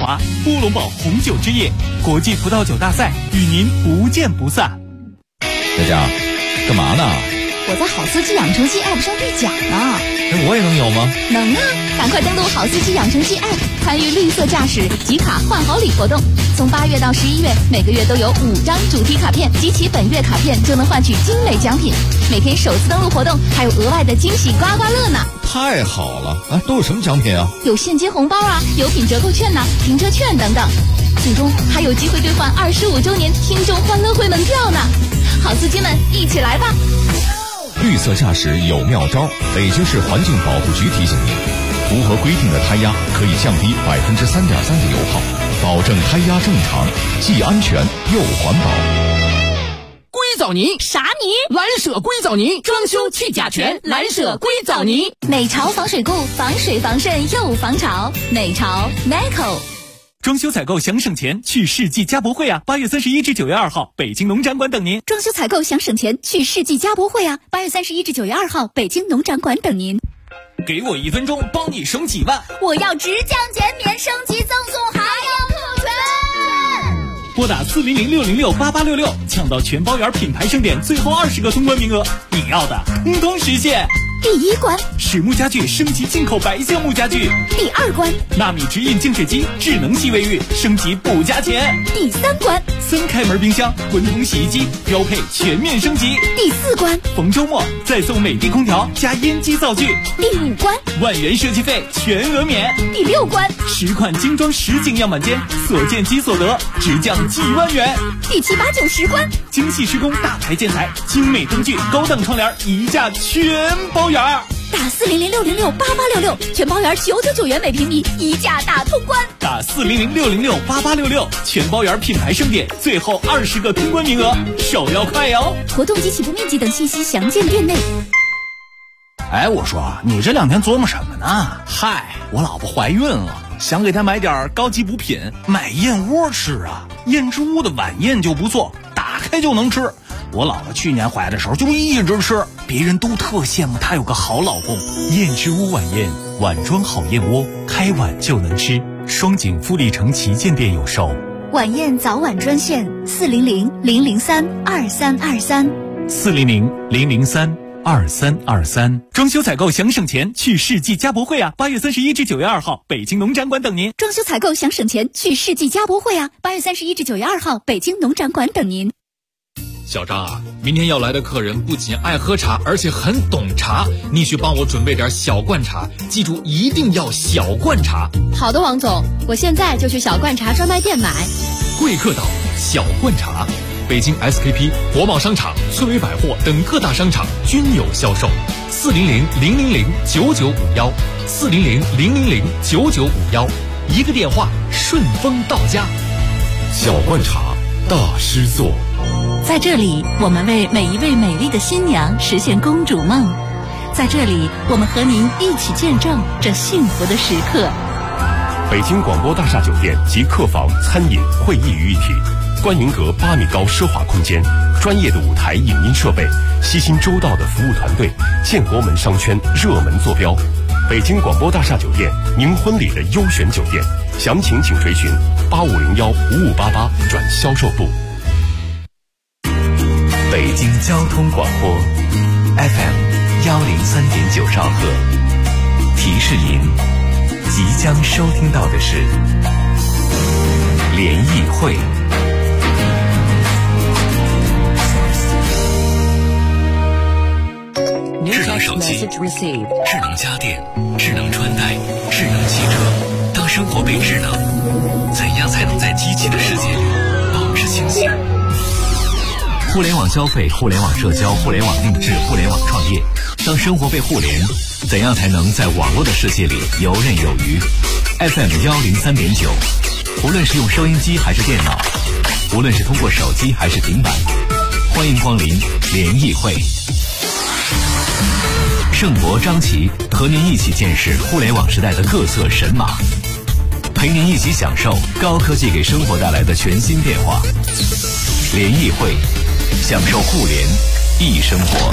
华波龙堡红酒之夜国际葡萄酒大赛与您不见不散。 佳佳，干嘛呢？ 我在好司机养成系 App 上兑奖呢。 我也能有吗？ 能啊，赶快登录好司机养成系 App， 参与绿色驾驶集卡换好礼活动。从8月到11月，每个月都有5张主题卡片，集齐本月卡片就能换取精美奖品。每天首次登录活动还有额外的惊喜刮刮乐呢。 太好了！都有什么奖品啊？ 有现金红包啊，油品折扣券停车券等等。最终还有机会兑换25周年听众欢乐会门票呢。好司机们，一起来吧！ 绿色驾驶有妙招，北京市环境保护局提醒您，符合规定的胎压可以降低3.3%的油耗，保证胎压正常，既安全又环保。 硅藻泥啥泥？ 蓝舍硅藻泥，装修去甲醛，蓝舍硅藻泥。 美潮防水固，防水防渗又防潮。美潮 Meco。 装修采购想省钱，去世纪家博会啊！8月31至9月2号，北京农展馆等您。 装修采购想省钱，去世纪家博会啊！8月31至9月2号，北京农展馆等您。 给我1分钟，帮你省几万！ 我要直降减免，升级赠送还要特权。 拨打400-606-8866，抢到全包圆品牌盛典最后20个通关名额，你要的通通实现。 第1关， 实木家具升级进口白橡木家具。 第2关， 纳米直饮净水机智能洗卫浴升级不加钱。 第3关 ，3开门冰箱滚筒洗衣机标配全面升级。 第4关， 逢周末再送美的空调加烟机灶具。 第5关， 万元设计费全额免。 第6关 ，10款精装实景样板间所见即所得，直降几万元。 第7、8、9、10关， 精细施工大牌建材精美灯具高档窗帘一价全包圆。 打400-606-8866，全包圆999元每平米，一价大通关。 打400-606-8866，全包圆品牌盛典最后20个通关名额，手要快哟！ 活动及起步面积等信息详见店内。 我说你这2天琢磨什么呢？ 嗨，我老婆怀孕了，想给她买点高级补品， 买燕窝吃啊。燕之屋的晚宴就不错，打开就能吃。我老婆去年怀的时候就一直吃，别人都特羡慕她有个好老公。 燕之屋晚宴，碗装好燕窝，开碗就能吃。双井富力城旗舰店有售。 晚宴早晚专线400-003-2323。 400-003-2323。装修采购想省钱，去世纪家博会啊！8月31至9月2号，北京农展馆等您。 装修采购想省钱，去世纪家博会啊！8月31至9月2号，北京农展馆等您。 小张啊，明天要来的客人不仅爱喝茶，而且很懂茶，你去帮我准备点小罐茶，记住一定要小罐茶。 好的，王总，我现在就去小罐茶专卖店买。 贵客岛小罐茶，北京 SKP、国贸商场、翠微百货等各大商场均有销售。400-000-9951 400-000-9951，一个电话顺丰到家。 小罐茶大师座。 在这里，我们为每一位美丽的新娘实现公主梦。在这里，我们和您一起见证这幸福的时刻。 北京广播大厦酒店及客房、餐饮、会议于一体，观云阁8米高奢华空间，专业的舞台影音设备，悉心周到的服务团队，建国门商圈热门坐标。北京广播大厦酒店，您婚礼的优选酒店，详情请垂询8501-5588转销售部。 北京交通广播 FM103.9兆赫，提示您即将收听到的是联谊会。 智能手机、智能家电、智能穿戴、智能汽车，当生活被智能，怎样才能在机器的世界里保持清醒？互联网消费、互联网社交、互联网定制、互联网创业，当生活被互联，怎样才能在网络的世界里游刃有余？ FM103.9，无论是用收音机还是电脑，无论是通过手机还是平板，欢迎光临联谊会。盛博、张琪和您一起见识互联网时代的各色神马，陪您一起享受高科技给生活带来的全新变化。联谊会，享受互联易生活。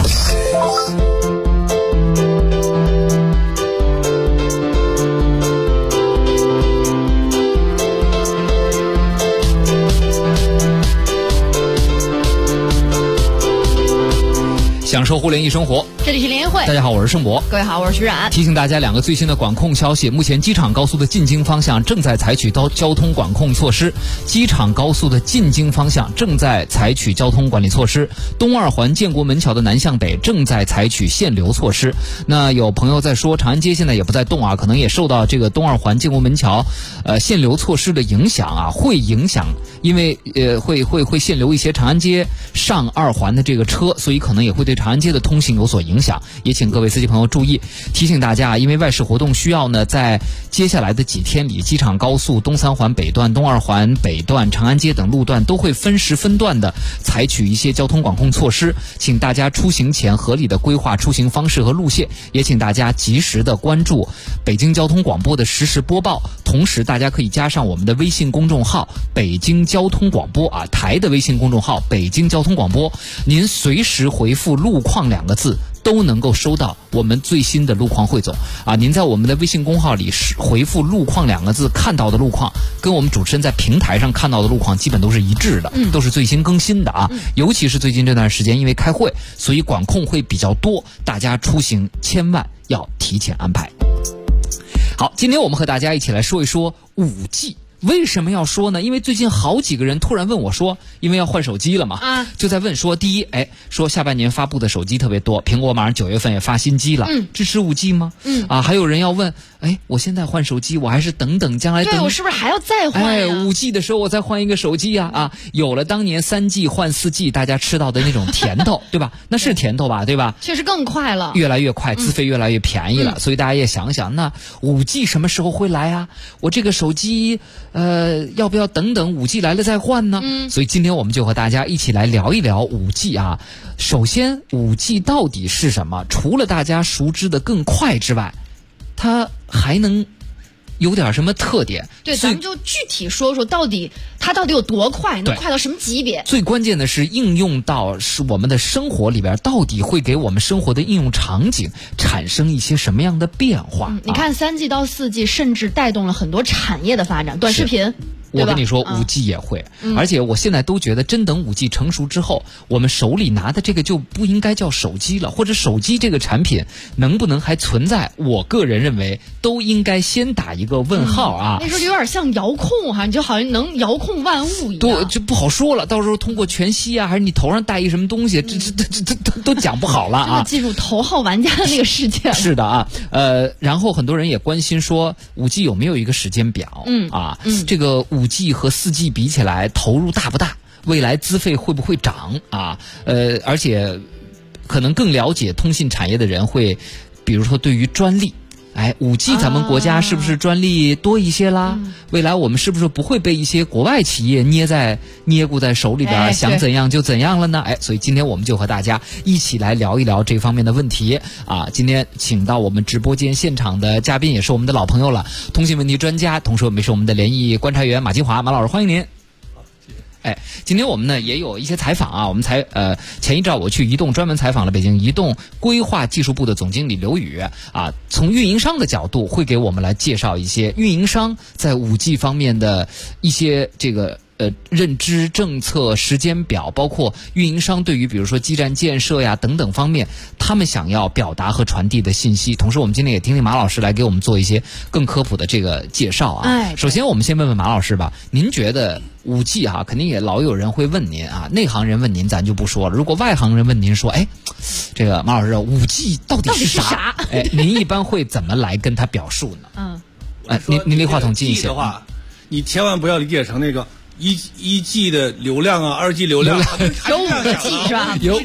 享受互联易生活。 这里是联谊会， 大家好，我是盛博。 各位好，我是徐冉。 提醒大家2个最新的管控消息：目前机场高速的进京方向正在采取交通管控措施，机场高速的进京方向正在采取交通管理措施。东2环建国门桥的南向北正在采取限流措施。那有朋友在说，长安街现在也不在动啊，可能也受到这个东2环建国门桥限流措施的影响啊，会影响，因为会限流一些长安街上2环的这个车，所以可能也会对长安街的通行有所影响。也请各位司机朋友注意，提醒大家，因为外事活动需要呢，在接下来的几天里，机场高速东3环北段、东2环北段、长安街等路段都会分时分段的采取一些交通管控措施，请大家出行前合理的规划出行方式和路线，也请大家及时的关注北京交通广播的实时播报。同时大家可以加上我们的微信公众号北京交通广播啊，台的微信公众号北京交通广播，您随时回复路况2个字都能够收到我们最新的路况汇总啊！您在我们的微信公号里回复路况2个字，看到的路况跟我们主持人在平台上看到的路况基本都是一致的，都是最新更新的啊！尤其是最近这段时间因为开会，所以管控会比较多，大家出行千万要提前安排。好，今天我们和大家一起来说一说5G。为什么要说呢？因为最近好几个人突然问我说，因为要换手机了嘛，就在问说，第一，说下半年发布的手机特别多，苹果马上9月份也发新机了，支持5G 吗？还有人要问，我现在换手机，我还是等将来对，我是不是还要再换呀 ？5G 的时候我再换一个手机啊，有了当年3G 换4G 大家吃到的那种甜头，对吧？那是甜头吧，对吧？ 确实更快了， 越来越快，资费越来越便宜了，所以大家也想想，那5G 什么时候会来啊？我这个手机要不要等5G 来了再换呢？所以今天我们就和大家一起来聊一聊5G 啊。首先 5G 到底是什么？除了大家熟知的更快之外，它还能有点什么特点？ 对，咱们就具体说说它到底有多快，能快到什么级别？ 最关键的是应用到是我们的生活里边，到底会给我们生活的应用场景产生一些什么样的变化？ 你看3G 到4G，甚至带动了很多产业的发展，短视频。 我跟你说，5G 也会，而且我现在都觉得，真等5G 成熟之后，我们手里拿的这个就不应该叫手机了，或者手机这个产品能不能还存在？我个人认为都应该先打一个问号啊。 那时候有点像遥控哈，你就好像能遥控万物一样， 就不好说了。到时候通过全息啊，还是你头上戴一什么东西，这都讲不好了啊。 进入头号玩家的那个世界。 是的啊，然后很多人也关心说，5G 有没有一个时间表？这个5G 和4G 比起来，投入大不大？未来资费会不会涨啊？而且可能更了解通信产业的人会，比如说对于专利，5G 咱们国家是不是专利多一些啦？未来我们是不是不会被一些国外企业捏咕在手里边，想怎样就怎样了呢？所以今天我们就和大家一起来聊一聊这方面的问题啊。今天请到我们直播间现场的嘉宾也是我们的老朋友了，通信问题专家，同时我们也是我们的联谊观察员马金华，马老师欢迎您。今天我们呢也有一些采访啊，我们前一阵我去移动专门采访了北京移动规划技术部的总经理刘宇啊，从运营商的角度会给我们来介绍一些运营商在5G 方面的一些这个认知、政策、时间表，包括运营商对于比如说基站建设呀等等方面，他们想要表达和传递的信息。同时，我们今天也听听马老师来给我们做一些更科普的这个介绍啊。首先，我们先问问马老师吧，您觉得5G肯定也老有人会问您啊，内行人问您咱就不说了，如果外行人问您说，这个马老师5G 到底是啥？您一般会怎么来跟他表述呢？您离话筒近一些的话，你千万不要理解成那个。一 G 的流量啊，2G 流量， 有5个 G 是吧？ 有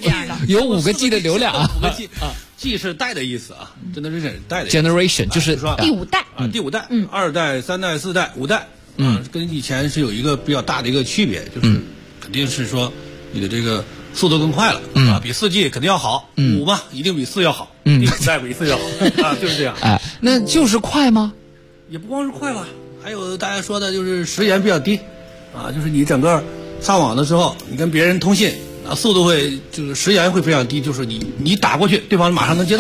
5个 G 的流量啊， 5个 G 啊 ，G 是代的意思啊，真的是代的意思。 Generation 就是第5代啊，第5代，2代、3代、4代、5代，跟以前是有一个比较大的一个区别，就是肯定是说你的这个速度更快了啊，比4G 肯定要好，5嘛一定比4要好，第5代比4要好啊，就是这样。 那就是快吗？ 也不光是快吧，还有大家说的就是时延比较低。就是你整个上网的时候，你跟别人通信，速度会就是时延会非常低，就是你打过去，对方马上能接到，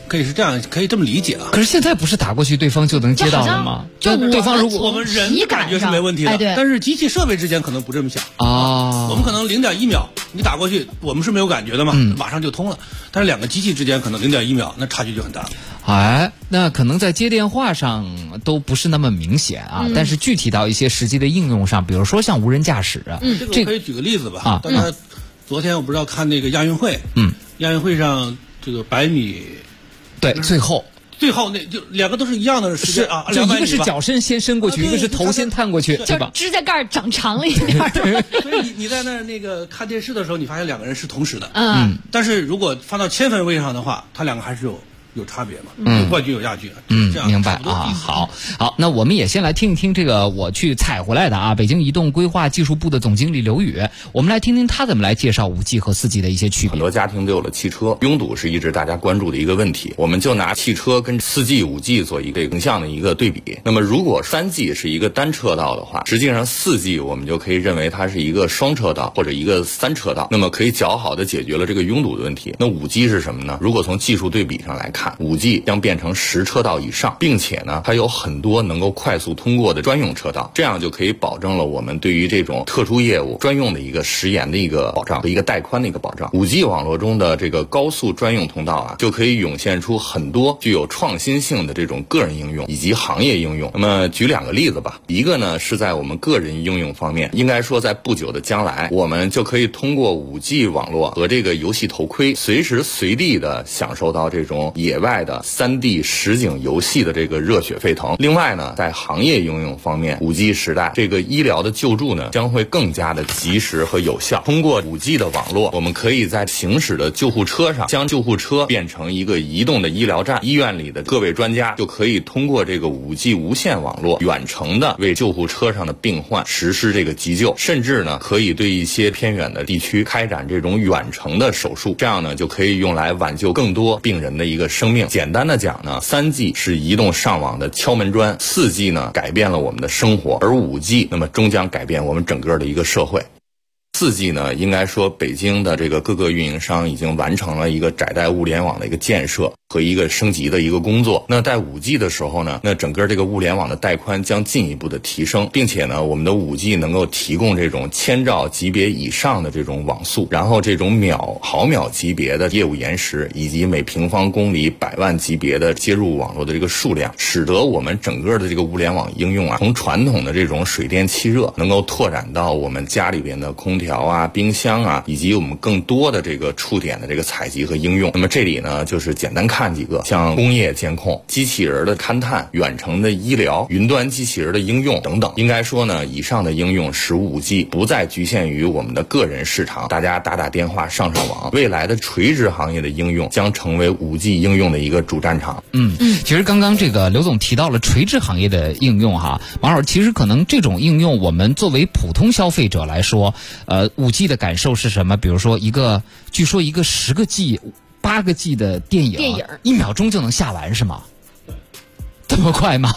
可以是这样，可以这么理解啊。 可是现在不是打过去对方就能接到了吗？ 就对方如果我们人感觉是没问题的，但是机器设备之间可能不这么想啊。 我们可能0.1秒你打过去，我们是没有感觉的嘛，马上就通了。但是两个机器之间可能0.1秒，那差距就很大了。 哎，那可能在接电话上都不是那么明显啊，但是具体到一些实际的应用上，比如说像无人驾驶啊， 这个我可以举个例子吧。大家昨天我不知道看那个亚运会，亚运会上这个100米， 对，最后那就两个都是一样的时间啊， 就一个是脚先伸过去，一个是头先探过去，对吧？ 指甲盖长长了一点。 所以你在那个看电视的时候，你发现两个人是同时的，但是如果放到千分位上的话，他两个还是有差别嘛，有冠军有亚军，这样明白啊。好，那我们也先来听一听这个我去采回来的啊，北京移动规划技术部的总经理刘宇，我们来听听他怎么来介绍5G 和4G 的一些区别。 很多家庭都有了汽车，拥堵是一直大家关注的一个问题。我们就拿汽车跟4G、5G 做一个横向的一个对比。那么如果3G 是一个单车道的话，实际上4G 我们就可以认为它是一个双车道或者一个3车道，那么可以较好的解决了这个拥堵的问题。那5G 是什么呢？如果从技术对比上来看，5G 将变成10车道以上，并且呢，它有很多能够快速通过的专用车道，这样就可以保证了我们对于这种特殊业务专用的一个时延的一个保障和一个带宽的一个保障。5G 网络中的这个高速专用通道啊，就可以涌现出很多具有创新性的这种个人应用以及行业应用。那么举2个例子吧，一个呢是在我们个人应用方面，应该说在不久的将来，我们就可以通过5G 网络和这个游戏头盔，随时随地的享受到这种野外的3D 实景游戏的这个热血沸腾。另外呢，在行业应用方面，5G 时代这个医疗的救助呢将会更加的及时和有效。通过5G 的网络，我们可以在行驶的救护车上将救护车变成一个移动的医疗站，医院里的各位专家就可以通过这个5G 无线网络远程的为救护车上的病患实施这个急救，甚至呢可以对一些偏远的地区开展这种远程的手术，这样呢就可以用来挽救更多病人的一个生命。简单的讲呢，3G 是移动上网的敲门砖，4G 呢改变了我们的生活，而5G 那么终将改变我们整个的一个社会。4G 呢，应该说北京的这个各个运营商已经完成了一个窄带物联网的一个建设和一个升级的一个工作。那在5G 的时候呢，那整个这个物联网的带宽将进一步的提升，并且呢，我们的5G 能够提供这种1000兆级别以上的这种网速，然后这种毫秒级别的业务延时，以及每平方公里100万级别的接入网络的这个数量，使得我们整个的这个物联网应用啊，从传统的这种水电气热，能够拓展到我们家里边的空调啊、冰箱啊，以及我们更多的这个触点的这个采集和应用。那么这里呢，就是简单看几个，像工业监控、机器人的勘探、远程的医疗、云端机器人的应用等等。应该说呢，以上的应用使 5G 不再局限于我们的个人市场，大家打电话、上网。未来的垂直行业的应用将成为 5G 应用的一个主战场。 其实刚刚这个刘总提到了垂直行业的应用哈，马老师，其实可能这种应用我们作为普通消费者来说，5G 的感受是什么？比如说据说一个10个 G、8个 G 的电影1秒钟就能下完是吗？这么快吗？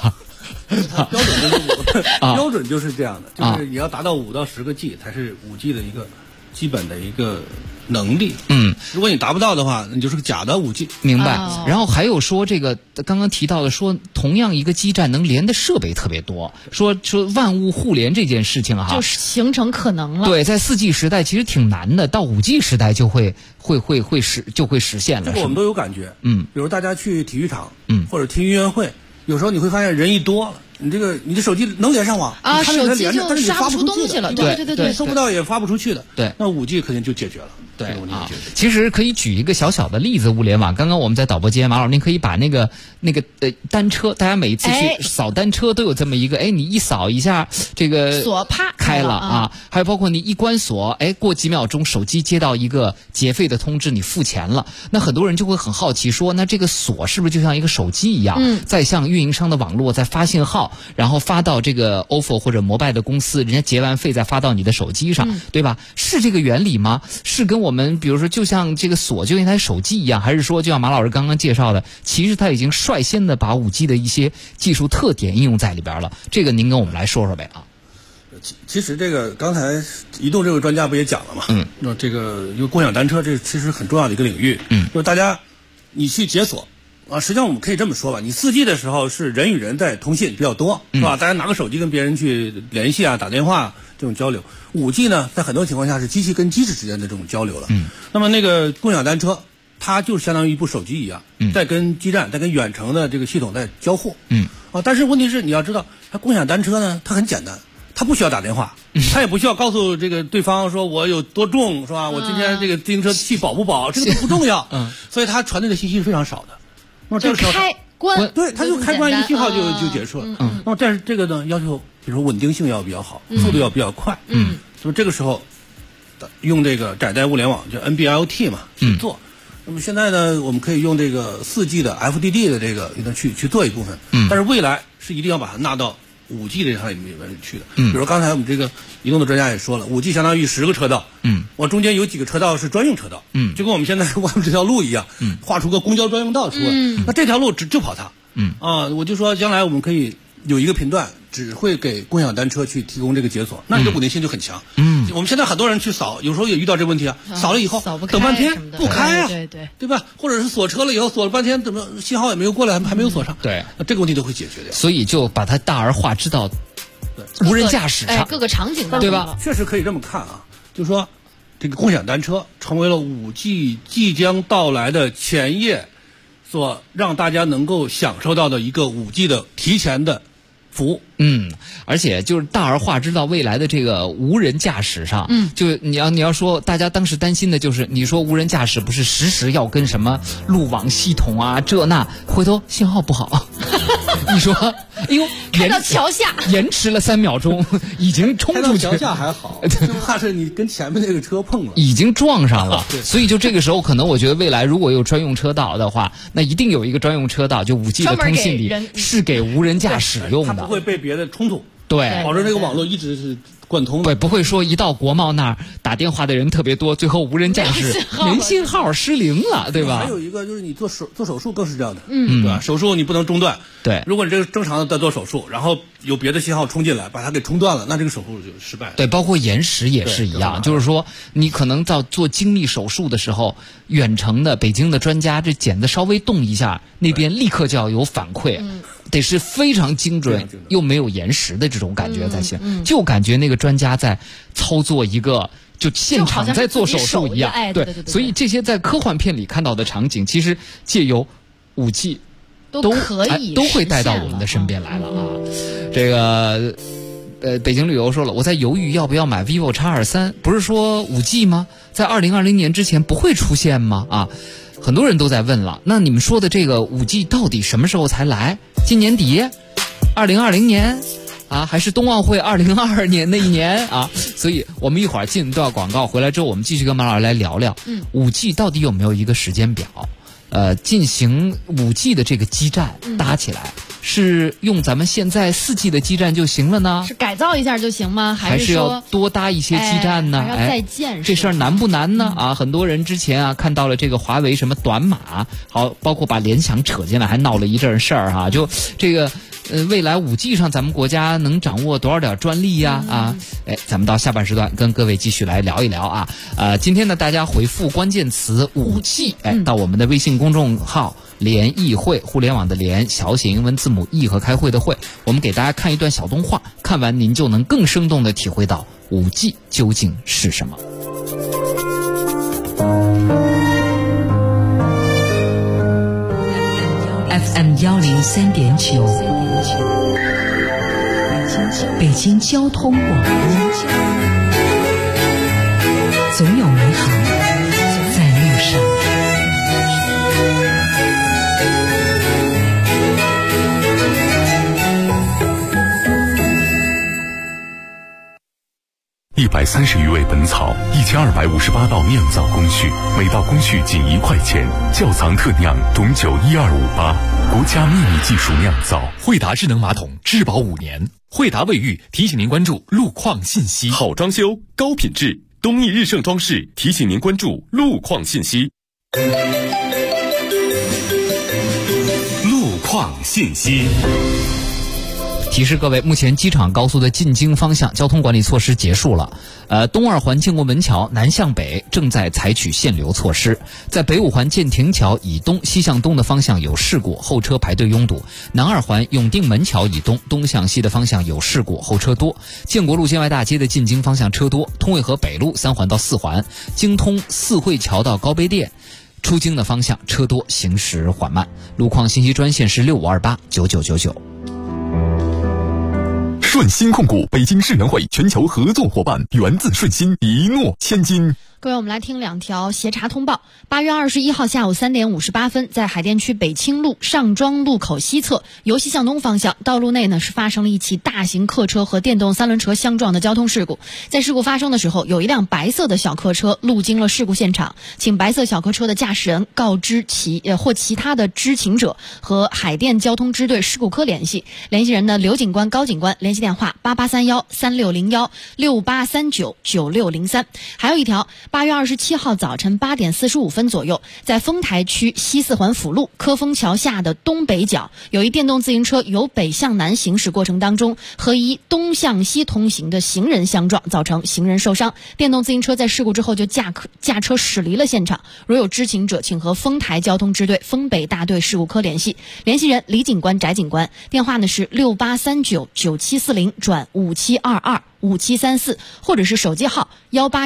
标准就是这样的，就是你要达到5到10个 G 才是5G 的一个基本的一个能力。如果你达不到的话，你就是个假的5G。 明白。然后还有说这个刚刚提到的，说同样一个基站能连的设备特别多，说万物互联这件事情哈， 就形成可能了。 对，在4G 时代其实挺难的，到5G 时代就会实现了。 这个我们都有感觉。比如大家去体育场，或者听音乐会，有时候你会发现人一多了。你的手机能连上网啊，手机就刷不出东西了，对， 搜不到也发不出去的。 对， 那5G 肯定就解决了。 对啊，其实可以举一个小小的例子，物联网。刚刚我们在导播间，马老师您可以把那个单车，大家每一次去扫单车都有这么一个，你一扫一下这个锁啪开了啊，还有包括你一关锁，过几秒钟手机接到一个结费的通知，你付钱了，那很多人就会很好奇说，那这个锁是不是就像一个手机一样，再向运营商的网络再发信号，然后发到这个 OFO 或者摩拜的公司，人家结完费再发到你的手机上，对吧？是这个原理吗？是跟我们比如说就像这个锁就像一台手机一样，还是说就像马老师刚刚介绍的，其实他已经率先的把5G 的一些技术特点应用在里边了？这个您跟我们来说说呗啊。 其实这个刚才移动这位专家不也讲了嘛？那这个因为共享单车这其实很重要的一个领域。就是大家你去解锁， 实际上我们可以这么说吧，你4G 的时候是人与人在通信比较多，是吧？大家拿个手机跟别人去联系啊、打电话这种交流。5G 呢，在很多情况下是机器跟机器之间的这种交流了。那么那个共享单车，它就相当于一部手机一样，在跟基站、在跟远程的这个系统在交互。但是问题是你要知道，它共享单车呢，它很简单。他不需要打电话，他也不需要告诉这个对方说我有多重，是吧？我今天这个自行车气保不保，这个都不重要。所以他传递的信息是非常少的。那么这个时候开关， 对，他就开关一个信号就结束了。那么但是这个呢，要求比如说稳定性要比较好，速度要比较快。那么这个时候用这个窄带物联网，就 NB-IoT 嘛去做。那么现在呢，我们可以用这个4G 的 FDD 的这个去做一部分。但是未来是一定要把它纳到5G 这上里面去的。比如刚才我们这个移动的专家也说了，5G 相当于10个车道。我中间有几个车道是专用车道。就跟我们现在挖这条路一样，画出个公交专用道出来。那这条路就跑它。我就说将来我们可以有一个频段只会给共享单车去提供这个解锁，那你的稳定性就很强。我们现在很多人去扫，有时候也遇到这个问题啊，扫了以后等半天不开啊，对吧？或者是锁车了以后锁了半天，怎么信号也没有过来，还没有锁上？ 对， 那这个问题都会解决掉。 所以就把它大而化之到无人驾驶上， 各个场景， 对吧？ 确实可以这么看啊，就是说这个共享单车成为了5G 即将到来的前夜所让大家能够享受到的一个5G 的提前的服务。 而且就是大而化之到未来的这个无人驾驶上。就你要说，大家当时担心的就是，你说无人驾驶不是时要跟什么路网系统啊这那，回头信号不好，你说，哎呦， 开到桥下延迟了3秒钟，已经冲出去。 开到桥下还好，就怕是你跟前面那个车碰了， 已经撞上了。所以就这个时候，可能我觉得未来如果有专用车道的话，那一定有一个专用车道，就5G 的通信里是给无人驾驶用的， 它不会被别的冲突。 对， 保证这个网络一直是贯通的。 对，不会说一到国贸那儿打电话的人特别多，最后无人驾驶没信号失灵了，对吧？ 还有一个就是你做手术更是这样的，对吧？手术你不能中断。 对， 如果你这个正常的在做手术，然后有别的信号冲进来，把它给冲断了，那这个手术就失败了。 对，包括延时也是一样，就是说你可能在做精密手术的时候，远程的北京的专家这剪子稍微动一下，那边立刻就要有反馈。得是非常精准又没有延时的这种感觉才行，就感觉那个专家在操作一个就现场在做手术一样。 对， 所以这些在科幻片里看到的场景，其实借由5G 都可以都会带到我们的身边来了啊。这个北京旅游说了，我在犹豫要不要买 vivo X23，不是说5G 吗？在2020年之前不会出现吗？啊，很多人都在问了，那你们说的这个5G 到底什么时候才来？今年底？2020年？啊，还是冬奥会2022年那一年啊？所以我们一会儿进段广告，回来之后我们继续跟马老师来聊聊，5G 到底有没有一个时间表？进行5G 的这个基站搭起来，是用咱们现在4G 的基站就行了呢？ 是改造一下就行吗？还是要多搭一些基站呢？ 还要再建？ 这事儿难不难呢？啊，很多人之前啊看到了这个华为什么短码，好，包括把联想扯进来，还闹了一阵事儿哈。就这个未来5G 上咱们国家能掌握多少点专利呀？啊，咱们到下半时段跟各位继续来聊一聊啊。今天呢，大家回复关键词5G，到我们的微信公众号联谊会，互联网的联，小写英文字母 E 和开会的会，我们给大家看一段小动画，看完您就能更生动地体会到5G 究竟是什么。 FM 103.9，北京交通广播，总有美好在路上。 130余味本草，1258道酿造工序，每道工序仅1块钱。窖藏特酿董酒12588，国家秘密技术酿造。 惠达智能马桶质保5年。惠达卫浴提醒您关注路况信息。 好装修，高品质，东义日盛装饰提醒您关注路况信息。路况信息。 提示各位，目前机场高速的进京方向交通管理措施结束了。东二环建国门桥南向北正在采取限流措施，在北五环建亭桥以东西向东的方向有事故，后车排队拥堵；南二环永定门桥以东东向西的方向有事故，后车多。建国路建外大街的进京方向车多，通渭河北路3环到4环，京通四惠桥到高碑店出京的方向车多，行驶缓慢。路况信息专线是65289999。 顺鑫控股北京世能会全球合作伙伴，源自顺鑫，一诺千金。 各位，我们来听2条协查通报。8月21号下午3点58分，在海淀区北清路上庄路口西侧由西向东方向道路内是发生了一起大型客车和电动3轮车相撞的交通事故。在事故发生的时候，有一辆白色的小客车路经了事故现场，请白色小客车的驾驶人告知或其他的知情者和海淀交通支队事故科联系。联系人呢刘警官、高警官，联系电话8831360168399603。还有一条，8月27号早晨8点45分左右，在丰台区西4环辅路科丰桥下的东北角，有一电动自行车由北向南行驶过程当中和一东向西通行的行人相撞，造成行人受伤。电动自行车在事故之后就驾车驶离了现场。如有知情者，请和丰台交通支队丰北大队事故科联系。联系人李警官、翟警官，电话呢是68399740转57225734，或者是手机号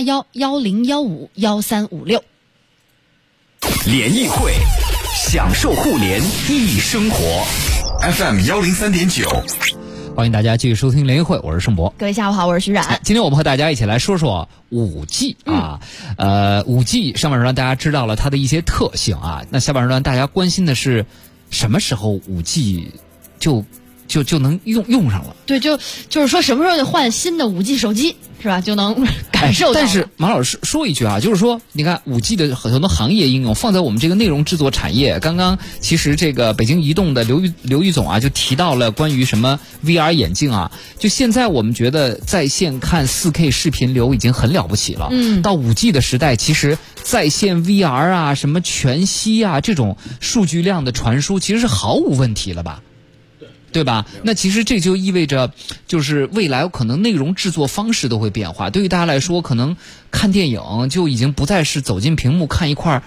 18110151356。 联谊会，享受互联易生活。FM 103.9。 欢迎大家继续收听联谊会，我是盛博。 各位下午好，我是徐冉。 今天我们和大家一起来说说5G 啊。5G 上半时段大家知道了它的一些特性啊，那下半时段大家关心的是什么时候5G 就能用上了？对，就是说什么时候得换新的5G 手机是吧？就能感受到。但是马老师说一句啊，就是说你看5G 的很多行业应用放在我们这个内容制作产业，刚刚其实这个北京移动的刘宇总啊就提到了关于什么 VR 眼镜啊，就现在我们觉得在线看 4K 视频流已经很了不起了。到5G 的时代，其实在线 VR 啊、什么全息啊这种数据量的传输其实是毫无问题了吧？对吧？那其实这就意味着，就是未来可能内容制作方式都会变化。对于大家来说，可能看电影就已经不再是走进屏幕看一块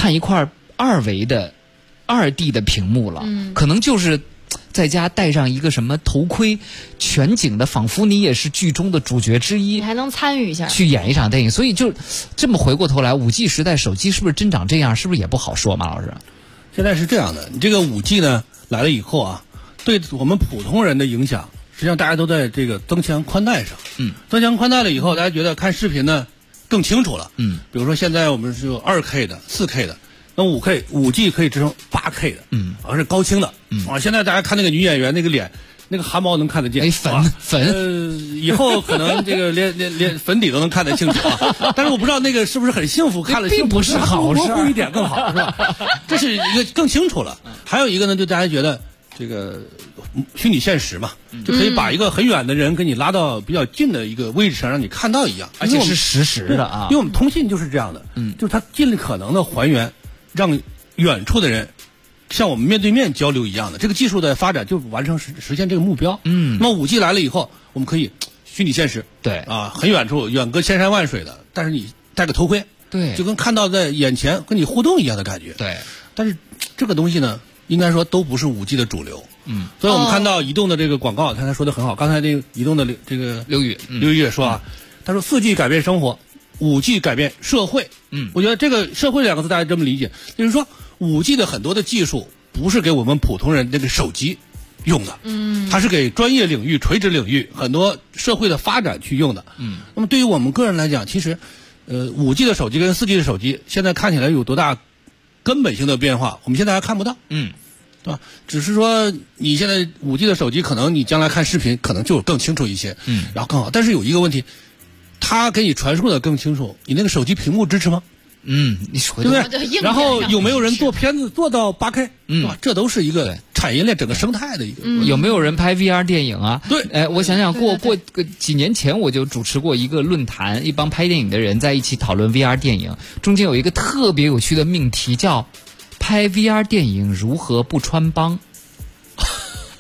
2D 的屏幕了，可能就是在家戴上一个什么头盔，全景的，仿佛你也是剧中的主角之一，你还能参与一下去演一场电影。所以就这么回过头来，5G 时代手机是不是真长这样？是不是也不好说，马老师？ 现在是这样的，你这个5G 呢来了以后啊。对我们普通人的影响，实际上大家都在这个增强宽带上。增强宽带了以后，大家觉得看视频呢更清楚了。比如说现在我们是有2K 的、4K 的，那5G 可以支撑8K 的，而是高清的。现在大家看那个女演员那个脸，那个汗毛能看得见。以后可能这个连粉底都能看得清楚啊。但是我不知道那个是不是很幸福，看了并不是好事，模糊一点更好，是吧？这是一个更清楚了。还有一个呢，就大家觉得。这个虚拟现实嘛，就可以把一个很远的人给你拉到比较近的一个位置上，让你看到一样， 而且是实时的啊。 因为我们通信就是这样的，就是它尽可能的还原，让远处的人像我们面对面交流一样的。这个技术的发展就完成实现这个目标。那么5G 来了以后，我们可以虚拟现实，对啊，很远处远隔千山万水的，但是你戴个头盔，对，就跟看到在眼前跟你互动一样的感觉。对，但是这个东西呢，应该说都不是5G 的主流。所以我们看到移动的这个广告，他说的很好。刚才这个移动的这个刘宇也说啊，他说4G 改变生活，5G 改变社会。我觉得这个社会2个字大家这么理解，就是说5G 的很多的技术不是给我们普通人这个手机用的，它是给专业领域、垂直领域很多社会的发展去用的。那么对于我们个人来讲，其实5G 的手机跟4G 的手机现在看起来有多大根本性的变化，我们现在还看不到。对吧？只是说你现在5G 的手机，可能你将来看视频可能就更清楚一些，然后更好。但是有一个问题，它给你传输的更清楚，你那个手机屏幕支持吗？你说对不对？然后有没有人做片子做到8K？这都是一个产业链整个生态的一个。 有没有人拍 VR 电影啊？对，我想想过几年前我就主持过一个论坛，一帮拍电影的人在一起讨论 VR 电影，中间有一个特别有趣的命题叫拍 VR 电影如何不穿帮？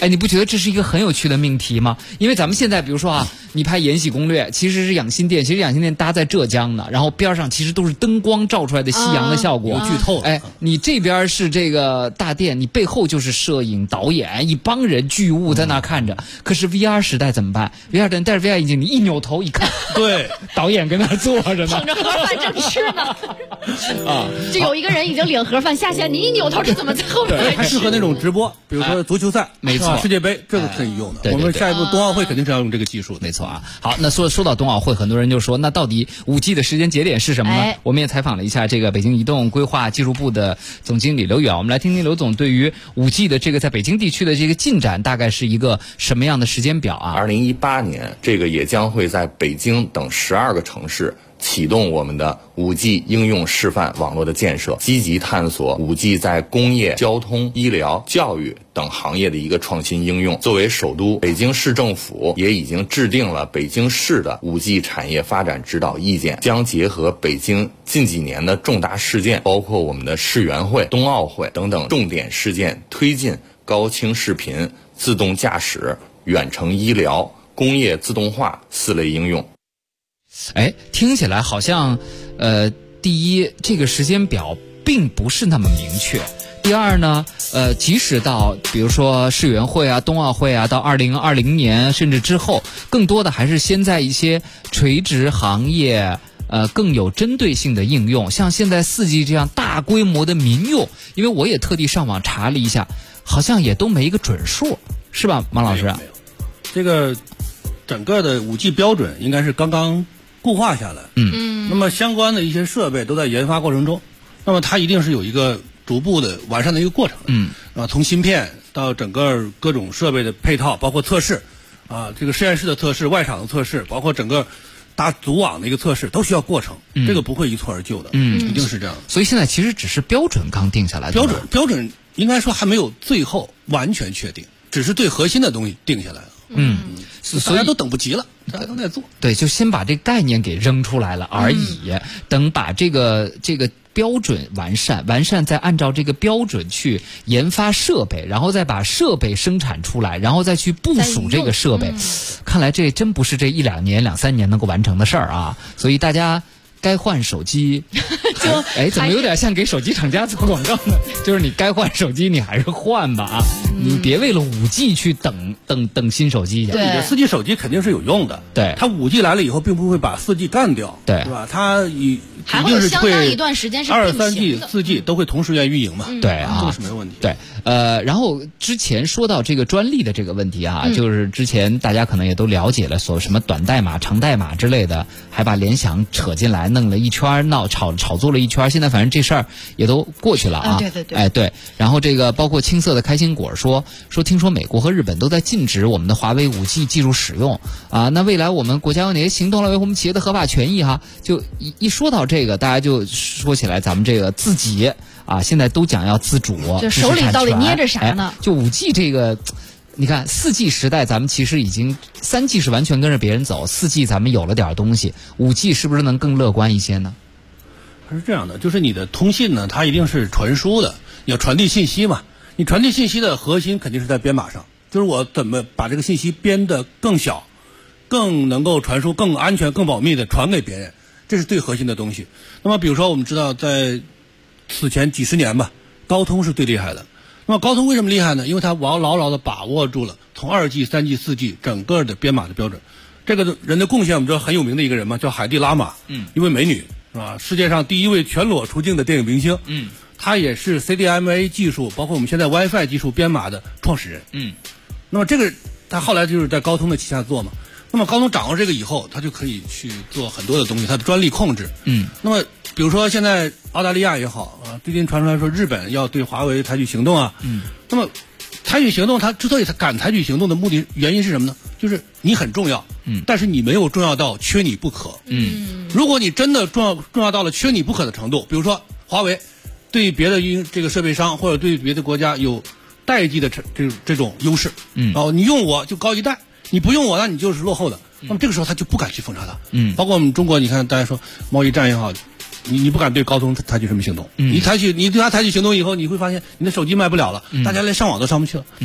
哎，你不觉得这是一个很有趣的命题吗？因为咱们现在比如说啊，你拍《延禧攻略》，其实是养心殿，其实养心殿搭在浙江的，然后边上其实都是灯光照出来的夕阳的效果。 有剧透。 哎，你这边是这个大殿，你背后就是摄影导演，一帮人巨物在那看着。可是 VR 时代怎么办？VR 的戴着 VR 眼镜，你一扭头一看， 对， 导演跟那坐着呢， 捧着盒饭正吃呢。 啊， 就有一个人已经领盒饭下线，你一扭头，这怎么在后面还吃？ 它适合那种直播，比如说足球赛， 没错， 世界杯这个可以用的。 对对对， 我们下一步冬奥会肯定是要用这个技术的。 没错啊。好，那说到冬奥会，很多人就说，那到底5G 的时间节点是什么呢？我们也采访了一下这个北京移动规划技术部的总经理刘远，我们来听听刘总对于5G 的这个在北京地区的这个进展大概是一个什么样的时间表啊 ？2018年，这个也将会在北京等12个城市启动我们的5G 应用示范网络的建设，积极探索5G 在工业、交通、医疗、教育等行业的一个创新应用。作为首都，北京市政府也已经制定了北京市的5G 产业发展指导意见，将结合北京近几年的重大事件，包括我们的世园会、冬奥会等等重点事件，推进高清视频、自动驾驶、远程医疗、工业自动化4类应用。 哎，听起来好像，第一，这个时间表并不是那么明确。第二呢，即使到比如说世园会啊、冬奥会啊，到2020年甚至之后，更多的还是先在一些垂直行业，更有针对性的应用，像现在4G 这样大规模的民用，因为我也特地上网查了一下，好像也都没一个准数，是吧，马老师？ 没有，这个整个的5G 标准应该是刚刚固化下来，那么相关的一些设备都在研发过程中，那么它一定是有一个逐步的完善的一个过程，从芯片到整个各种设备的配套，包括测试，这个实验室的测试、外场的测试，包括整个搭组网的一个测试，都需要过程，这个不会一蹴而就的，一定是这样。 所以现在其实只是标准刚定下来的， 标准应该说还没有最后完全确定，只是对核心的东西定下来了。大家都等不及了，大家都在做。 对，就先把这个概念给扔出来了而已。等把这个标准完善，再按照这个标准去研发设备，然后再把设备生产出来，然后再去部署这个设备。看来这真不是这1-2年、2-3年能够完成的事儿啊！所以大家该换手机，怎么有点像给手机厂家做广告呢？就是你该换手机，你还是换吧啊！你别为了5G 去等新手机去。 你的4G 手机肯定是有用的， 对， 它5G 来了以后，并不会把4G 干掉， 对， 是吧？它还会有相当一段时间是 2、3G、4G 都会同时间运营嘛？ 对啊， 这个是没有问题。 对，然后之前说到这个专利的这个问题啊，就是之前大家可能也都了解了，什么短代码、长代码之类的，还把联想扯进来，弄了一圈炒作了一圈，现在反正这事儿也都过去了啊。 对对对。 哎对，然后这个包括青色的开心果说听说美国和日本都在禁止我们的华为5G 技术使用啊，那未来我们国家有哪些行动来维护我们企业的合法权益哈？就一说到这个，大家就说起来咱们这个自己啊，现在都讲要自主， 就手里到底捏着啥呢？ 就5G 这个。你看4G 时代咱们其实已经3G 是完全跟着别人走，4G 咱们有了点东西，5G 是不是能更乐观一些呢？ 它是这样的，就是你的通信呢，它一定是传输的，你要传递信息嘛，你传递信息的核心肯定是在编码上，就是我怎么把这个信息编得更小，更能够传输、更安全、更保密的传给别人，这是最核心的东西。那么比如说我们知道在此前几十年吧，高通是最厉害的。那么高通为什么厉害呢？因为它牢牢地把握住了从2G、3G、4G 整个的编码的标准。这个人的贡献我们知道很有名的一个人嘛，叫海蒂拉玛，一位美女，是吧？世界上第一位全裸出镜的电影明星，她也是 CDMA 技术，包括我们现在 WiFi 技术编码的创始人，那么这个他后来就是在高通的旗下做嘛。那么高通掌握这个以后，他就可以去做很多的东西，他的专利控制。那么比如说现在澳大利亚也好啊，最近传出来说日本要对华为采取行动啊。那么采取行动，他之所以他敢采取行动的目的原因是什么呢？就是你很重要，但是你没有重要到缺你不可。如果你真的重要到了缺你不可的程度，比如说华为对别的这个设备商或者对别的国家有代际的这种优势，然后你用我就高一代。你不用我，那你就是落后的。那么这个时候他就不敢去封杀它。包括我们中国，你看大家说贸易战也好，你不敢对高通采取什么行动。你对他采取行动以后，你会发现你的手机卖不了了，大家连上网都上不去了。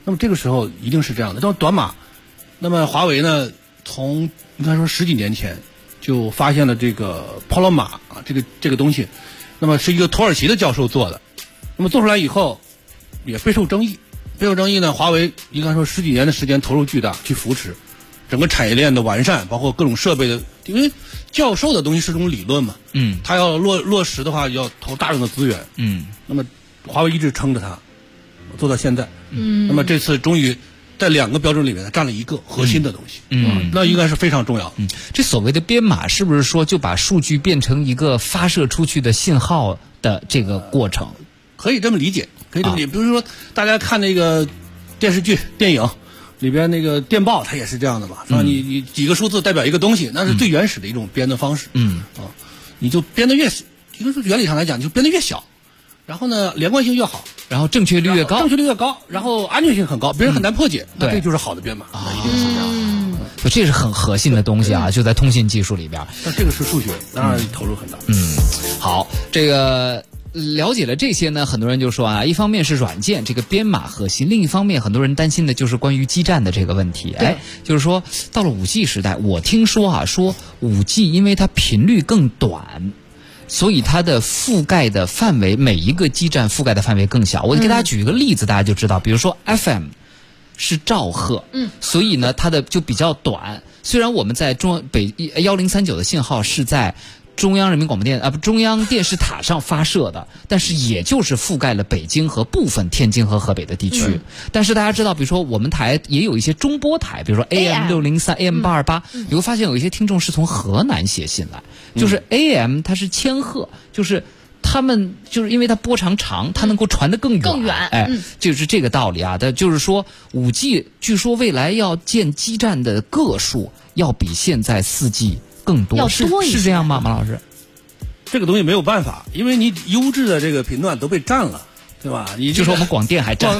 那么这个时候一定是这样的。到短码，那么华为呢，从应该说10几年前就发现了这个 Polo 码啊，这个东西，那么是一个土耳其的教授做的，那么做出来以后也备受争议。备受争议呢，华为应该说10几年的时间投入巨大去扶持整个产业链的完善，包括各种设备的，因为教授的东西是种理论嘛，他要落实的话要投大量的资源，那么华为一直撑着它做到现在，那么这次终于在2个标准里面占了一个核心的东西，那应该是非常重要。 这所谓的编码是不是说就把数据变成一个发射出去的信号的这个过程？ 可以这么理解，可以这么理解。比如说大家看那个电视剧、电影里边那个电报，它也是这样的嘛，是吧？你几个数字代表一个东西，那是最原始的一种编的方式。你就编的越，一个是原理上来讲，就编的越小，然后呢连贯性越好， 然后正确率越高， 然后安全性很高，别人很难破解。那这就是好的编码，一定是这样。 这是很核心的东西啊，就在通信技术里边。 但这个是数学，当然投入很大。 好，这个。了解了这些呢，很多人就说啊，一方面是软件这个编码核心，另一方面很多人担心的就是关于基站的这个问题。就是说到了5G 时代，我听说啊，说5G 因为它频率更短，所以它的覆盖的范围，每一个基站覆盖的范围更小。我给大家举一个例子，大家就知道，比如说 FM 是兆赫，所以呢它的就比较短。虽然我们在北1039的信号是在中央人民广播电中央电视塔上发射的，但是也就是覆盖了北京和部分天津和河北的地区。但是大家知道，比如说我们台也有一些中波台，比如说 AM603、AM828，你会发现有一些听众是从河南写信来，就是 AM 它是千赫，就是他们就是因为它波长长，它能够传得更远，就是这个道理啊。就是说5G 据说未来要建基站的个数要比现在4G更多， 要多一些， 是这样吗，马老师？ 这个东西没有办法，因为你优质的这个频段都被占了，对吧？你就说我们广电还占，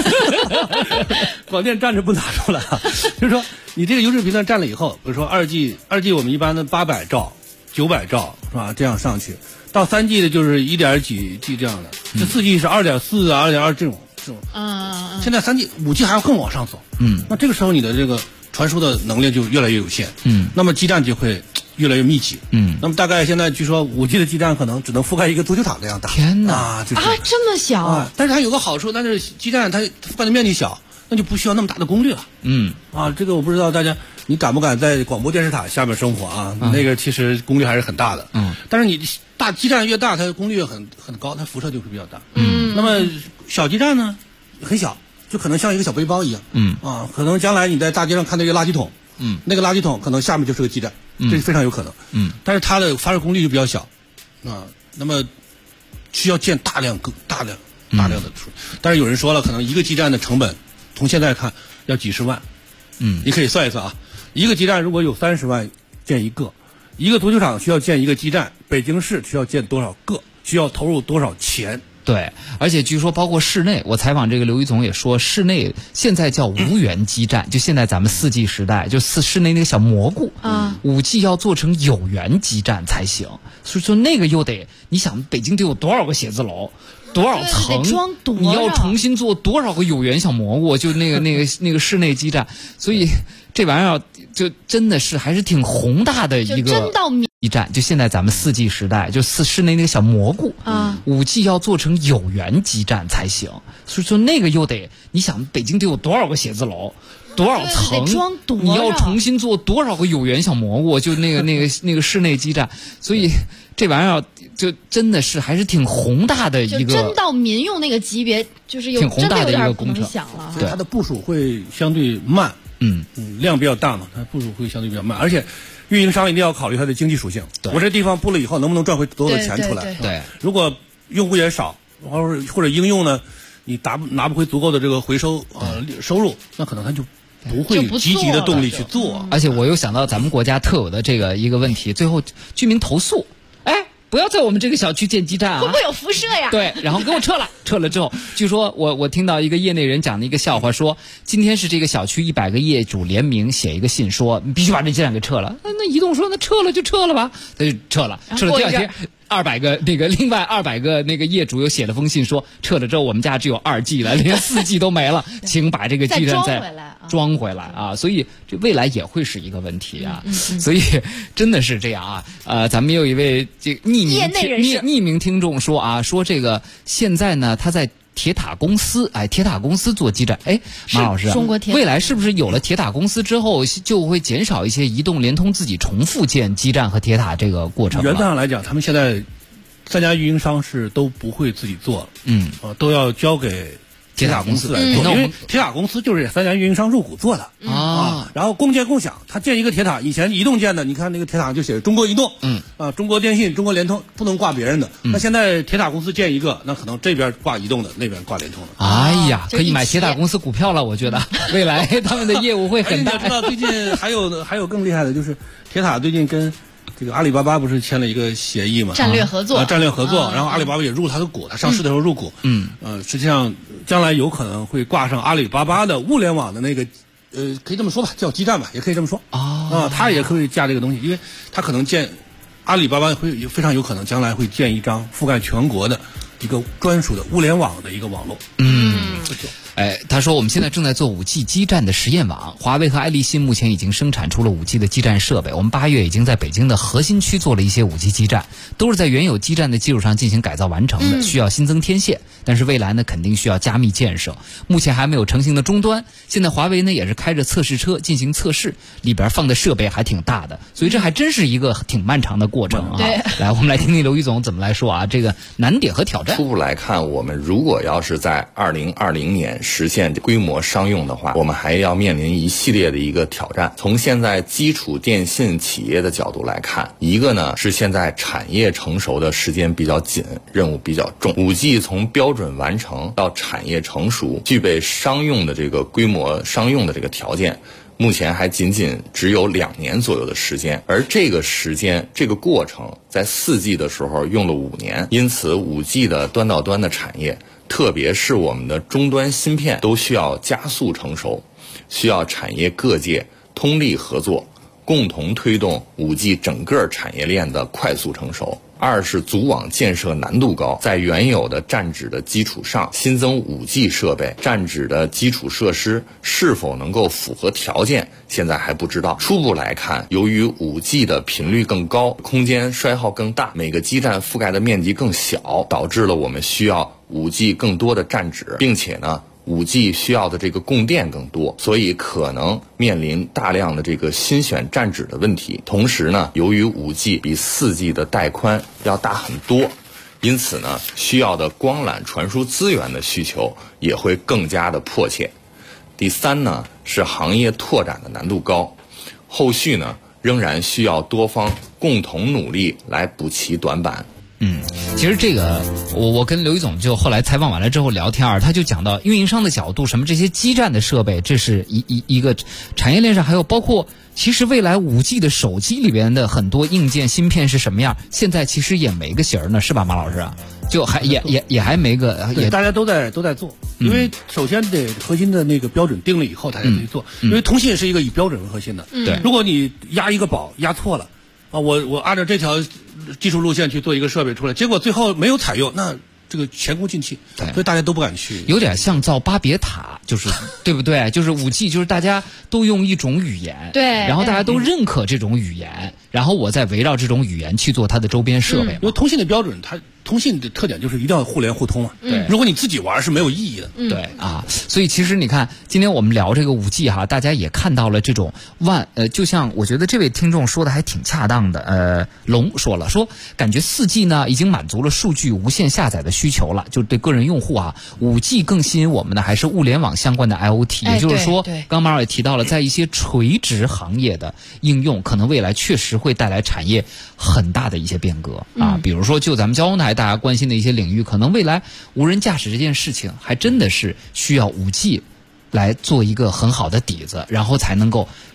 广电占着不拿出来啊。就是说你这个优质频段占了以后，比如说2G 我们一般的800兆、900兆是吧？这样上去，到3G 的就是1点几 G 这样的，这4G 是2.4啊、2.2这种。现在3G、5G 还要更往上走，那这个时候你的这个传输的能力就越来越有限，那么基站就会越来越密集，那么大概现在据说5G 的基站可能只能覆盖一个足球场这样大。 天哪， 这么小但是它有个好处，但是基站它覆盖的面积小，那就不需要那么大的功率了。这个我不知道大家你敢不敢在广播电视塔下面生活啊？那个其实功率还是很大的。但是你大基站越大，它功率越很高，它辐射就会比较大。那么小基站呢很小，就可能像一个小背包一样。可能将来你在大街上看到一个垃圾桶，那个垃圾桶可能下面就是个基站，这是非常有可能。但是它的发射功率就比较小，那么需要建大量的出。但是有人说了，可能一个基站的成本从现在看要几十万。你可以算一算啊，一个基站如果有30万建一个足球场需要建一个基站，北京市需要建多少个，需要投入多少钱？ 对，而且据说包括室内，我采访这个刘一总也说，室内现在叫无源基站，就现在咱们4G 时代，就室内那个小蘑菇，5G 要做成有源基站才行。所以说那个又得，你想北京得有多少个写字楼？多少层？你要重新做多少个有源小蘑菇？就那个室内基站，所以这玩意儿就真的是还是挺宏大的一个基站。就现在咱们4G 时代，就室内那个小蘑菇，5G 要做成有源基站才行。所以说那个又得，你想北京得有多少个写字楼？多少层？你要重新做多少个有源小蘑菇？就那个室内基站，所以这玩意儿就真的是还是挺宏大的一个， 真到民用那个级别，就是有挺宏大的一个工程。 对，它的部署会相对慢，量比较大嘛，它部署会相对比较慢，而且运营商一定要考虑它的经济属性。我这地方布了以后，能不能赚回多的钱出来？ 对， 如果用户也少，或者应用呢，你拿不回足够的这个回收收入，那可能它就不会积极的动力去做。 而且我又想到咱们国家特有的这个一个问题，最后居民投诉，不要在我们这个小区建基站啊， 会不会有辐射呀？ 对，然后给我撤了。撤了之后，据说我听到一个业内人讲的一个笑话，说今天是这个小区100个业主联名写一个信，说你必须把这基站给撤了。那移动说那撤了就撤了吧，他就撤了。撤了第二天 200个另外200个业主又写了封信说，撤了之后我们家只有2G 了，连4G 都没了，请把这个基站再装回来啊！所以这未来也会是一个问题啊！所以真的是这样啊！咱们有一位这个匿名听众说啊，说这个现在呢他在铁塔公司做基站。马老师，未来是不是有了铁塔公司之后，就会减少一些移动、联通自己重复建基站和铁塔这个过程？ 原则上来讲，他们现在3家运营商是都不会自己做了，都要交给铁塔公司来做，因为铁塔公司就是3家运营商入股做的然后共建共享，他建一个铁塔，以前移动建的，你看那个铁塔就写着中国移动，中国电信、中国联通，不能挂别人的。那现在铁塔公司建一个，那可能这边挂移动的，那边挂联通的。 哎呀，可以买铁塔公司股票了，我觉得未来他们的业务会很大。 你知道最近还有更厉害的，就是铁塔最近跟这个阿里巴巴不是签了一个协议嘛？ 战略合作， 然后阿里巴巴也入他的股，他上市的时候入股。实际上将来有可能会挂上阿里巴巴的物联网的那个，可以这么说吧，叫基站吧，也可以这么说他也可以架这个东西，因为他可能阿里巴巴会非常有可能将来会建一张覆盖全国的一个专属的物联网的一个网络。 他说我们现在正在做5G 基站的实验网，华为和爱立信目前已经生产出了5G 的基站设备，我们8月已经在北京的核心区做了一些5G 基站，都是在原有基站的基础上进行改造完成的，需要新增天线，但是未来呢肯定需要加密建设，目前还没有成型的终端，现在华为呢也是开着测试车进行测试，里边放的设备还挺大的，所以这还真是一个挺漫长的过程来，我们来听听刘宇总怎么来说啊，这个难点和挑战。 初步来看，我们如果要是在2020年实现规模商用的话，我们还要面临一系列的一个挑战。从现在基础电信企业的角度来看，一个呢是现在产业成熟的时间比较紧，任务比较重。5G 从标准完成到产业成熟，具备商用的这个规模商用的这个条件，目前还仅只有2年左右的时间，而这个时间这个过程在4G 的时候用了5年，因此 5G 的端到端的产业，特别是我们的终端芯片都需要加速成熟，需要产业各界通力合作，共同推动 5G 整个产业链的快速成熟。2是组网建设难度高，在原有的站址的基础上新增 5G 设备，站址的基础设施是否能够符合条件，现在还不知道。初步来看，由于 5G 的频率更高，空间衰耗更大，每个基站覆盖的面积更小，导致了我们需要 5G 更多的站址，并且呢5G 需要的这个供电更多，所以可能面临大量的这个新选站址的问题。同时呢，由于 5G 比 4G 的带宽要大很多，因此呢，需要的光缆传输资源的需求也会更加的迫切。第3呢，是行业拓展的难度高，后续呢仍然需要多方共同努力来补齐短板。 其实这个我跟刘宇总就后来采访完了之后聊天，他就讲到运营商的角度，什么这些基站的设备，这是一个产业链上，还有包括其实未来5G 的手机里边的很多硬件芯片是什么样，现在其实也没个形呢，是吧，马老师？就还也还没个，也大家都在做，因为首先得核心的那个标准定了以后，大家去做，因为通信是一个以标准为核心的。 对， 如果你压一个宝压错了我按照这条技术路线去做一个设备出来，结果最后没有采用，那这个前功尽弃，所以大家都不敢去。 有点像造巴别塔，就是对不对？就是5G，就是大家都用一种语言， 对， 然后大家都认可这种语言，然后我再围绕这种语言去做它的周边设备。 因为通信的标准，它通信的特点就是一定要互联互通嘛。 对， 如果你自己玩是没有意义的。 对啊，所以其实你看，今天我们聊这个5G 哈，大家也看到了这种就像我觉得这位听众说的还挺恰当的。龙说感觉4G 呢已经满足了数据无限下载的需求了，就对个人用户啊，5G 更吸引我们的还是物联网相关的 IoT，也就是说，刚马尔也提到了，在一些垂直行业的应用，可能未来确实会带来产业很大的一些变革啊。比如说，就咱们交通台大家关心的一些领域，可能未来无人驾驶这件事情，还真的是需要5G来做一个很好的底子，然后才能够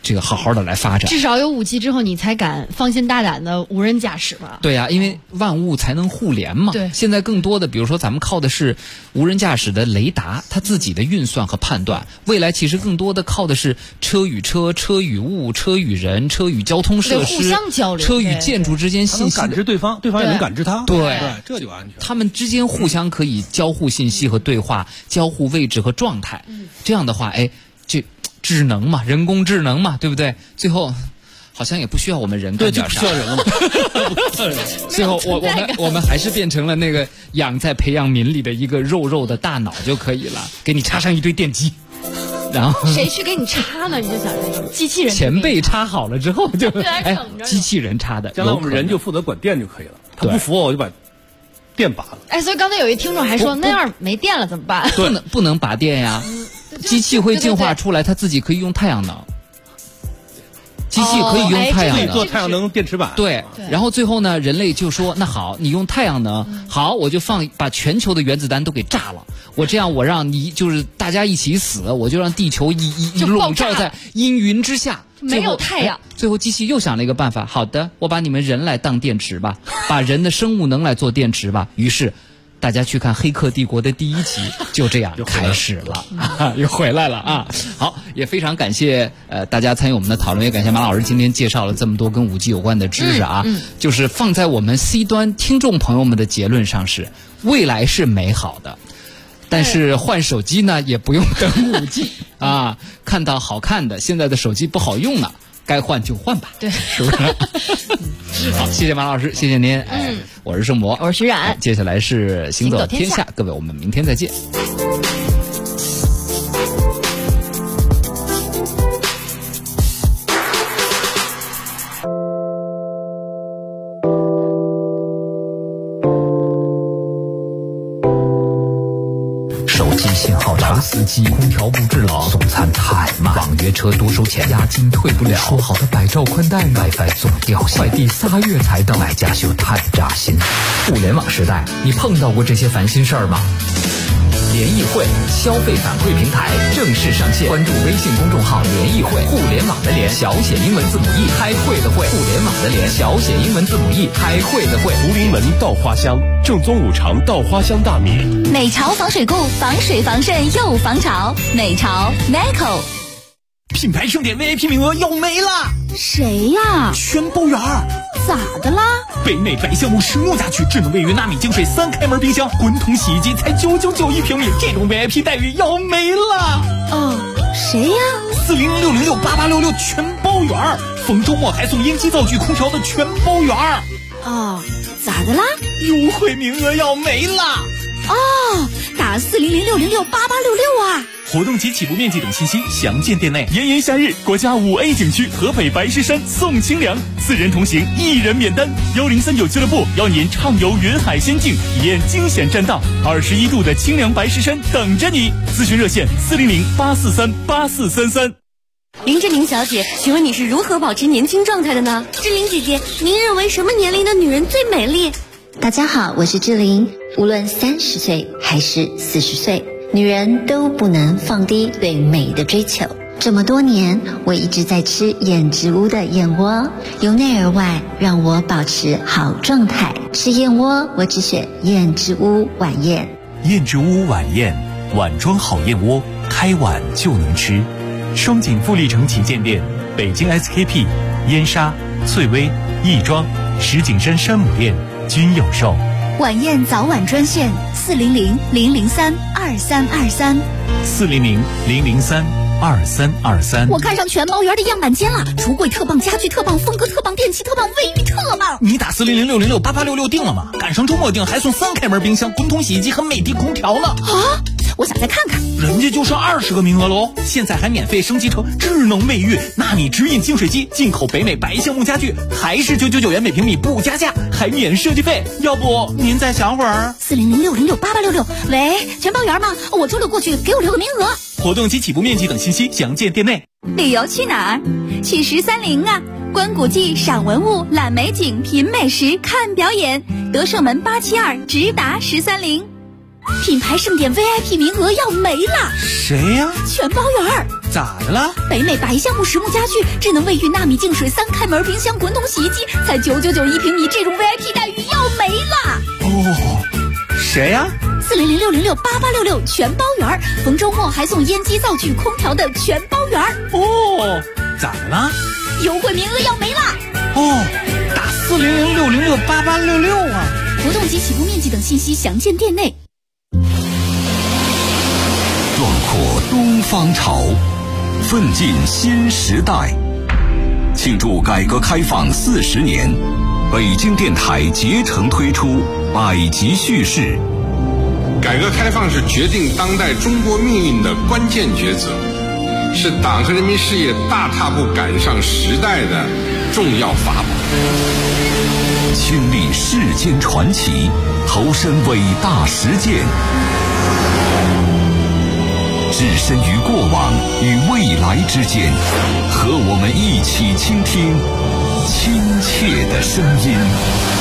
这个好好的来发展。 至少有 5G 之后，你才敢放心大胆的无人驾驶吧？ 对呀，因为万物才能互联嘛。 对， 现在更多的，比如说咱们靠的是无人驾驶的雷达，它自己的运算和判断。未来其实更多的靠的是车与车、车与物、车与人、车与交通设施、 互相交流、 车与建筑之间信息感知对方，对方也能感知他。 对， 这就安全。 他们之间互相可以交互信息和对话，交互位置和状态。这样的话，这智能嘛，人工智能嘛，对不对？最后好像也不需要我们人干点啥， 对，就不需要人了嘛。 最后我们还是变成了那个养在培养皿里的一个肉的大脑就可以了，给你插上一堆电机，然后谁去给你插呢？你就想这个机器人前辈插好了之后就机器人插的， 将来我们人就负责管电就可以了。他不服我就把电拔了。 所以刚才有一听众还说，那要是没电了怎么办？ 不能拔电呀。机器会进化出来，它自己可以用太阳能。机器可以用太阳能做太阳能电池板。 对，然后最后呢，人类就说那好，你用太阳能，好，我就把全球的原子弹都给炸了。我让你就是大家一起死，我就让地球一笼罩在阴云之下， 没有太阳。 最后机器又想了一个办法，好的，我把你们人来当电池吧，把人的生物能来做电池吧。于是大家去看《黑客帝国》的第1集，就这样开始了，又回来了啊！好，也非常感谢大家参与我们的讨论，也感谢马老师今天介绍了这么多跟5G 有关的知识啊。就是放在我们 C 端听众朋友们的结论上是，未来是美好的，但是换手机呢也不用等5G 啊。看到好看的，现在的手机不好用了，该换就换吧， 对， 是不是？好，谢谢马老师，谢谢您。我是盛博， 我是徐冉。 接下来是行走天下，各位，我们明天再见。 手机信号差，司机空调不制冷，送餐太慢，网约车多收钱，押金退不了，说好的百兆宽带，WiFi 总掉线，快递3月才到，买家秀太扎心。互联网时代，你碰到过这些烦心事儿吗？联谊会消费反馈平台正式上线，关注微信公众号联谊会，互联网的联，小写英文字母 E， 开会的会，互联网的联，小写英文字母 E， 开会的会。 图林门稻花香，正宗5常稻花香大米。 美潮防水固，防水防渗又防潮。美潮 Macco。 品牌盛典 VIP 名额要没了。 谁呀？ 全包圆儿。 咋的啦？ 北美白橡木实木家具智能卫浴纳米净水3开门冰箱，滚筒洗衣机才999一平米，这种 VIP 待遇要没了。 谁呀 ？4006068866全包圆儿，逢周末还送烟机灶具空调的全包圆儿。 咋的啦？ 优惠名额要没了。 打4006068866啊！ 活动及起步面积等信息详见店内。炎炎夏日，国家5A 景区河北白石山送清凉，4人同行1人免单。1039俱乐部邀您畅游云海仙境，体验惊险栈道，21度的清凉白石山等着你。咨询热线400-843-8433。 林志玲小姐，请问你是如何保持年轻状态的呢？志玲姐姐，您认为什么年龄的女人最美丽？ 大家好，我是志玲。无论30岁还是40岁，女人都不能放低对美的追求。这么多年，我一直在吃燕之屋的燕窝，由内而外让我保持好状态。吃燕窝，我只选燕之屋晚宴。 燕之屋晚宴，碗装好燕窝，开碗就能吃。双井富力城旗舰店、北京 SKP、燕莎、翠微、亦庄、石景山山姆店均有售。 晚宴早晚专线400-003-2323。 400-003-2323。 我看上全包圆的样板间了，橱柜特棒，家具特棒，风格特棒，电器特棒，卫浴特棒。 你打400-606-8866订了吗？赶上周末订还送3开门冰箱、滚筒洗衣机和美的空调呢。 我想再看看。 人家就剩20个名额喽，现在还免费升级成智能卫浴、纳米直饮净水机，进口北美白橡木家具，还是999元每平米不加价，还免设计费。要不您再想会儿 ？400-606-8866。喂，全包圆吗？我周六过去，给我留个名额。 活动及起步面积等信息详见店内。 旅游去哪儿？去1030啊！观古迹、赏文物、览美景、品美食、看表演。德胜门872直达1030。 品牌盛典 VIP 名额要没了。 谁呀？ 全包圆。 咋的了？ 北美白橡木实木家具、智能卫浴、纳米净水、3开门冰箱、滚筒洗衣机，才999一平米，这种 VIP 待遇要没了。 哦，谁呀 ？400-606-8866全包圆，逢周末还送烟机、灶具、空调的全包圆。 哦，咋的了？ 优惠名额要没了。 哦，打400-606-8866啊！ 活动及起步面积等信息详见店内。 壮阔东方潮，奋进新时代。庆祝改革开放40年，北京电台竭诚推出百集叙事。 改革开放是决定当代中国命运的关键抉择，是党和人民事业大踏步赶上时代的重要法宝。 亲历世间传奇，投身伟大实践，置身于过往与未来之间，和我们一起倾听亲切的声音。